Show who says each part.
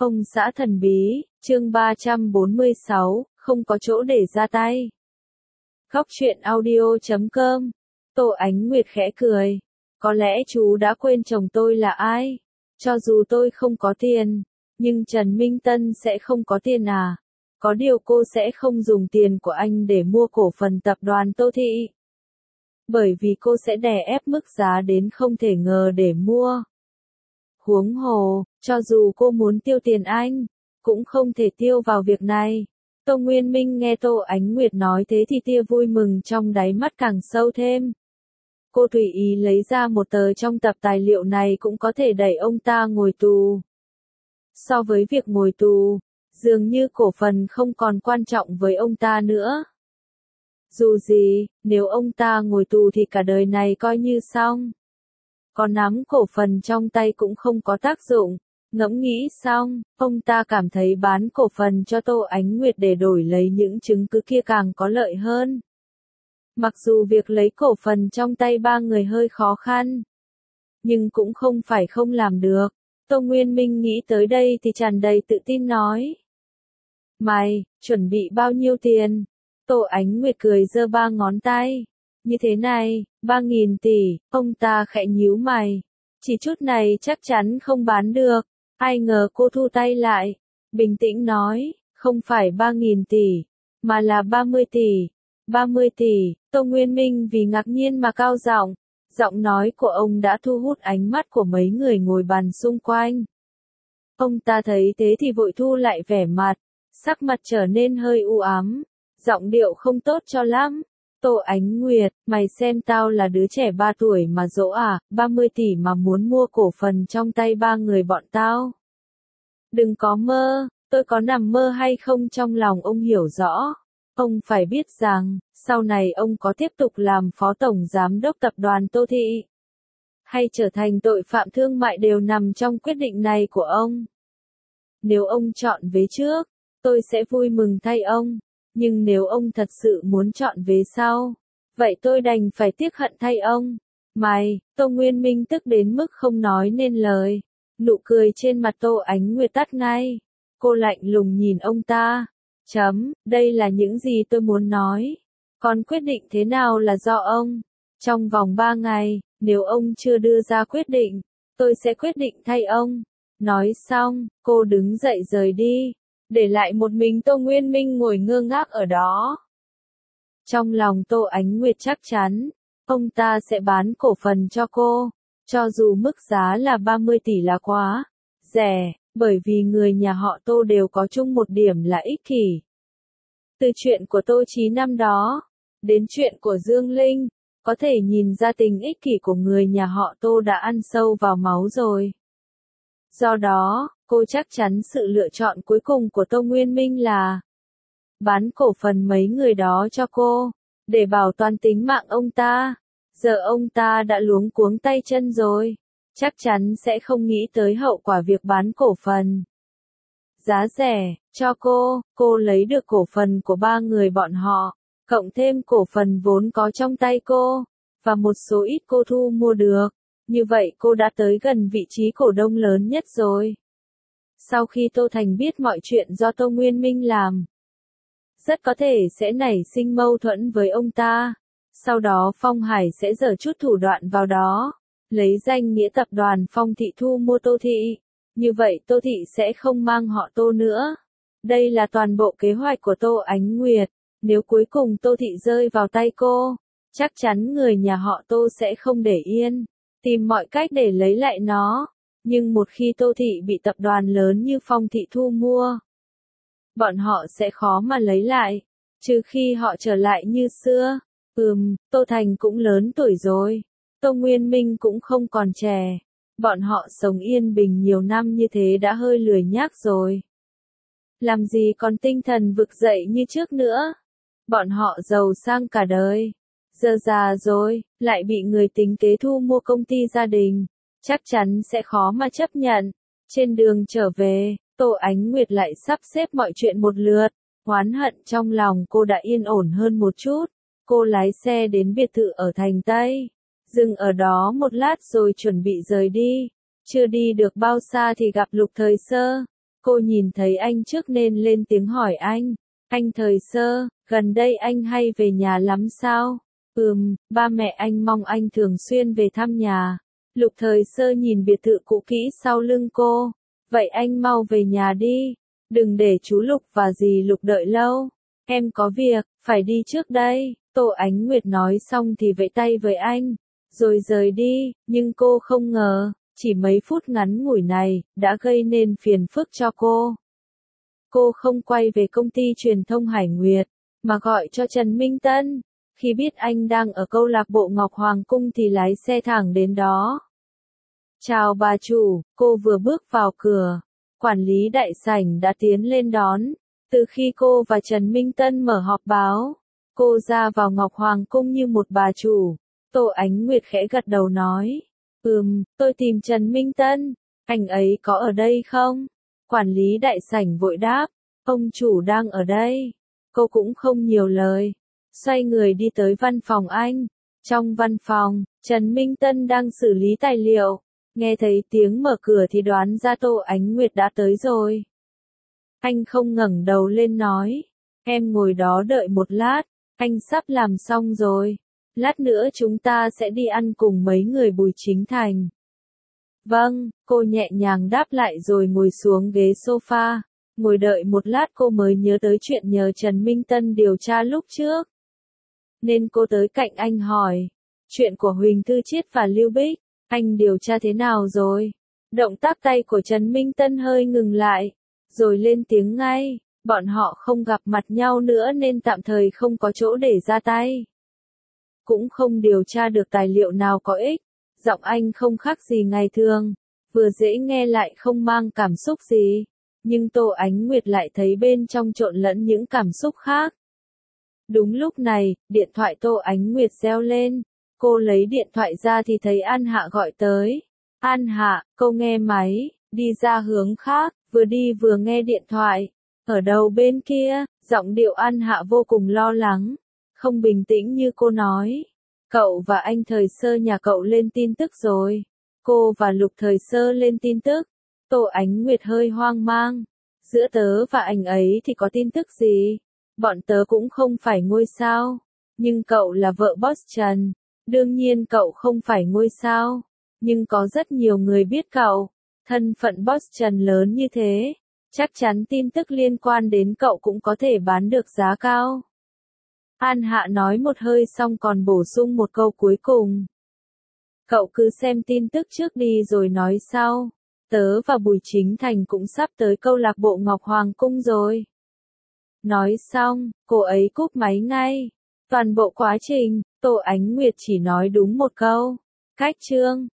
Speaker 1: Ông xã thần bí, chương 346, không có chỗ để ra tay. Góc truyện audio.com. Tô Ánh Nguyệt khẽ cười. Có lẽ chú đã quên chồng tôi là ai? Cho dù tôi không có tiền, nhưng Trần Minh Tân sẽ không có tiền à? Có điều cô sẽ không dùng tiền của anh để mua cổ phần tập đoàn Tô Thị. Bởi vì cô sẽ đè ép mức giá đến không thể ngờ để mua. Huống hồ, cho dù cô muốn tiêu tiền anh, cũng không thể tiêu vào việc này. Tô Nguyên Minh nghe Tô Ánh Nguyệt nói thế thì tia vui mừng trong đáy mắt càng sâu thêm. Cô tùy ý lấy ra một tờ trong tập tài liệu này cũng có thể đẩy ông ta ngồi tù. So với việc ngồi tù, dường như cổ phần không còn quan trọng với ông ta nữa. Dù gì, nếu ông ta ngồi tù thì cả đời này coi như xong. Có nắm cổ phần trong tay cũng không có tác dụng. Ngẫm nghĩ xong, ông ta cảm thấy bán cổ phần cho Tô Ánh Nguyệt để đổi lấy những chứng cứ kia càng có lợi hơn. Mặc dù việc lấy cổ phần trong tay ba người hơi khó khăn, nhưng cũng không phải không làm được. Tô Nguyên Minh nghĩ tới đây thì tràn đầy tự tin nói. Mày, chuẩn bị bao nhiêu tiền? Tô Ánh Nguyệt cười giơ ba ngón tay. Như thế này, 3.000 tỷ, ông ta khẽ nhíu mày. Chỉ chút này chắc chắn không bán được. Ai ngờ cô thu tay lại. Bình tĩnh nói, không phải 3.000 tỷ, mà là 30 tỷ. 30 tỷ, Tô Nguyên Minh vì ngạc nhiên mà cao giọng. Giọng nói của ông đã thu hút ánh mắt của mấy người ngồi bàn xung quanh. Ông ta thấy thế thì vội thu lại vẻ mặt, sắc mặt trở nên hơi u ám, giọng điệu không tốt cho lắm. Tô Ánh Nguyệt, mày xem tao là đứa trẻ 3 tuổi mà dỗ à, 30 tỷ mà muốn mua cổ phần trong tay ba người bọn tao. Đừng có mơ, tôi có nằm mơ hay không trong lòng ông hiểu rõ. Ông phải biết rằng, sau này ông có tiếp tục làm phó tổng giám đốc tập đoàn Tô Thị, hay trở thành tội phạm thương mại đều nằm trong quyết định này của ông. Nếu ông chọn vế trước, tôi sẽ vui mừng thay ông. Nhưng nếu ông thật sự muốn chọn vế sau, vậy tôi đành phải tiếc hận thay ông. Mày, Tô Nguyên Minh tức đến mức không nói nên lời. Nụ cười trên mặt Tô Ánh Nguyệt tắt ngay. Cô lạnh lùng nhìn ông ta. Đây là những gì tôi muốn nói. Còn quyết định thế nào là do ông. Trong vòng 3 ngày, nếu ông chưa đưa ra quyết định, tôi sẽ quyết định thay ông. Nói xong, cô đứng dậy rời đi. Để lại một mình Tô Nguyên Minh ngồi ngơ ngác ở đó. Trong lòng Tô Ánh Nguyệt chắc chắn, ông ta sẽ bán cổ phần cho cô, cho dù mức giá là 30 tỷ là quá rẻ, bởi vì người nhà họ Tô đều có chung một điểm là ích kỷ. Từ chuyện của Tô Chí năm đó, đến chuyện của Dương Linh, có thể nhìn ra tình ích kỷ của người nhà họ Tô đã ăn sâu vào máu rồi. Do đó, cô chắc chắn sự lựa chọn cuối cùng của Tô Nguyên Minh là bán cổ phần mấy người đó cho cô, để bảo toàn tính mạng ông ta. Giờ ông ta đã luống cuống tay chân rồi, chắc chắn sẽ không nghĩ tới hậu quả việc bán cổ phần. Giá rẻ, cho cô lấy được cổ phần của ba người bọn họ, cộng thêm cổ phần vốn có trong tay cô, và một số ít cô thu mua được. Như vậy cô đã tới gần vị trí cổ đông lớn nhất rồi. Sau khi Tô Thành biết mọi chuyện do Tô Nguyên Minh làm, rất có thể sẽ nảy sinh mâu thuẫn với ông ta. Sau đó Phong Hải sẽ giở chút thủ đoạn vào đó, lấy danh nghĩa tập đoàn Phong Thị thu mua Tô Thị. Như vậy Tô Thị sẽ không mang họ Tô nữa. Đây là toàn bộ kế hoạch của Tô Ánh Nguyệt. Nếu cuối cùng Tô Thị rơi vào tay cô, chắc chắn người nhà họ Tô sẽ không để yên, tìm mọi cách để lấy lại nó. Nhưng một khi Tô Thị bị tập đoàn lớn như Phong Thị thu mua, bọn họ sẽ khó mà lấy lại, trừ khi họ trở lại như xưa. Tô Thành cũng lớn tuổi rồi, Tô Nguyên Minh cũng không còn trẻ. Bọn họ sống yên bình nhiều năm như thế đã hơi lười nhác rồi. Làm gì còn tinh thần vực dậy như trước nữa. Bọn họ giàu sang cả đời. Giờ già rồi, lại bị người tính kế thu mua công ty gia đình. Chắc chắn sẽ khó mà chấp nhận. Trên đường trở về, Tô Ánh Nguyệt lại sắp xếp mọi chuyện một lượt. Oán hận trong lòng cô đã yên ổn hơn một chút. Cô lái xe đến biệt thự ở thành Tây. Dừng ở đó một lát rồi chuẩn bị rời đi. Chưa đi được bao xa thì gặp Lục Thời Sơ. Cô nhìn thấy anh trước nên lên tiếng hỏi anh. Anh Thời Sơ, gần đây anh hay về nhà lắm sao? Ba mẹ anh mong anh thường xuyên về thăm nhà. Lục Thời Sơ nhìn biệt thự cũ kỹ sau lưng cô. Vậy anh mau về nhà đi. Đừng để chú Lục và dì Lục đợi lâu. Em có việc, phải đi trước đây. Tô Ánh Nguyệt nói xong thì vẫy tay với anh, rồi rời đi, nhưng cô không ngờ, chỉ mấy phút ngắn ngủi này, đã gây nên phiền phức cho cô. Cô không quay về công ty truyền thông Hải Nguyệt, mà gọi cho Trần Minh Tân. Khi biết anh đang ở câu lạc bộ Ngọc Hoàng Cung thì lái xe thẳng đến đó. Chào bà chủ, cô vừa bước vào cửa. Quản lý đại sảnh đã tiến lên đón. Từ khi cô và Trần Minh Tân mở họp báo, cô ra vào Ngọc Hoàng Cung như một bà chủ. Tô Ánh Nguyệt khẽ gật đầu nói. Tôi tìm Trần Minh Tân. Anh ấy có ở đây không? Quản lý đại sảnh vội đáp. Ông chủ đang ở đây. Cô cũng không nhiều lời. Xoay người đi tới văn phòng anh. Trong văn phòng, Trần Minh Tân đang xử lý tài liệu. Nghe thấy tiếng mở cửa thì đoán ra Tô Ánh Nguyệt đã tới rồi. Anh không ngẩng đầu lên nói. Em ngồi đó đợi một lát. Anh sắp làm xong rồi. Lát nữa chúng ta sẽ đi ăn cùng mấy người Bùi Chính Thành. Vâng, cô nhẹ nhàng đáp lại rồi ngồi xuống ghế sofa. Ngồi đợi một lát cô mới nhớ tới chuyện nhờ Trần Minh Tân điều tra lúc trước. Nên cô tới cạnh anh hỏi. Chuyện của Huỳnh Thư Chiết và Lưu Bích, anh điều tra thế nào rồi? Động tác tay của Trần Minh Tân hơi ngừng lại. Rồi lên tiếng ngay. Bọn họ không gặp mặt nhau nữa nên tạm thời không có chỗ để ra tay. Cũng không điều tra được tài liệu nào có ích. Giọng anh không khác gì ngày thường, vừa dễ nghe lại không mang cảm xúc gì. Nhưng Tô Ánh Nguyệt lại thấy bên trong trộn lẫn những cảm xúc khác. Đúng lúc này, điện thoại Tô Ánh Nguyệt reo lên. Cô lấy điện thoại ra thì thấy An Hạ gọi tới. An Hạ, cô nghe máy, đi ra hướng khác, vừa đi vừa nghe điện thoại. Ở đầu bên kia, giọng điệu An Hạ vô cùng lo lắng, không bình tĩnh như cô nói. Cậu và anh Thời Sơ nhà cậu lên tin tức rồi. Cô và Lục Thời Sơ lên tin tức. Tô Ánh Nguyệt hơi hoang mang. Giữa tớ và anh ấy thì có tin tức gì? Bọn tớ cũng không phải ngôi sao. Nhưng cậu là vợ boss Trần. Đương nhiên cậu không phải ngôi sao. Nhưng có rất nhiều người biết cậu. Thân phận boss Trần lớn như thế. Chắc chắn tin tức liên quan đến cậu cũng có thể bán được giá cao. An Hạ nói một hơi xong còn bổ sung một câu cuối cùng. Cậu cứ xem tin tức trước đi rồi nói sau. Tớ và Bùi Chính Thành cũng sắp tới câu lạc bộ Ngọc Hoàng Cung rồi. Nói xong, cô ấy cúp máy ngay. Toàn bộ quá trình, Tô Ánh Nguyệt chỉ nói đúng một câu. Cách chương.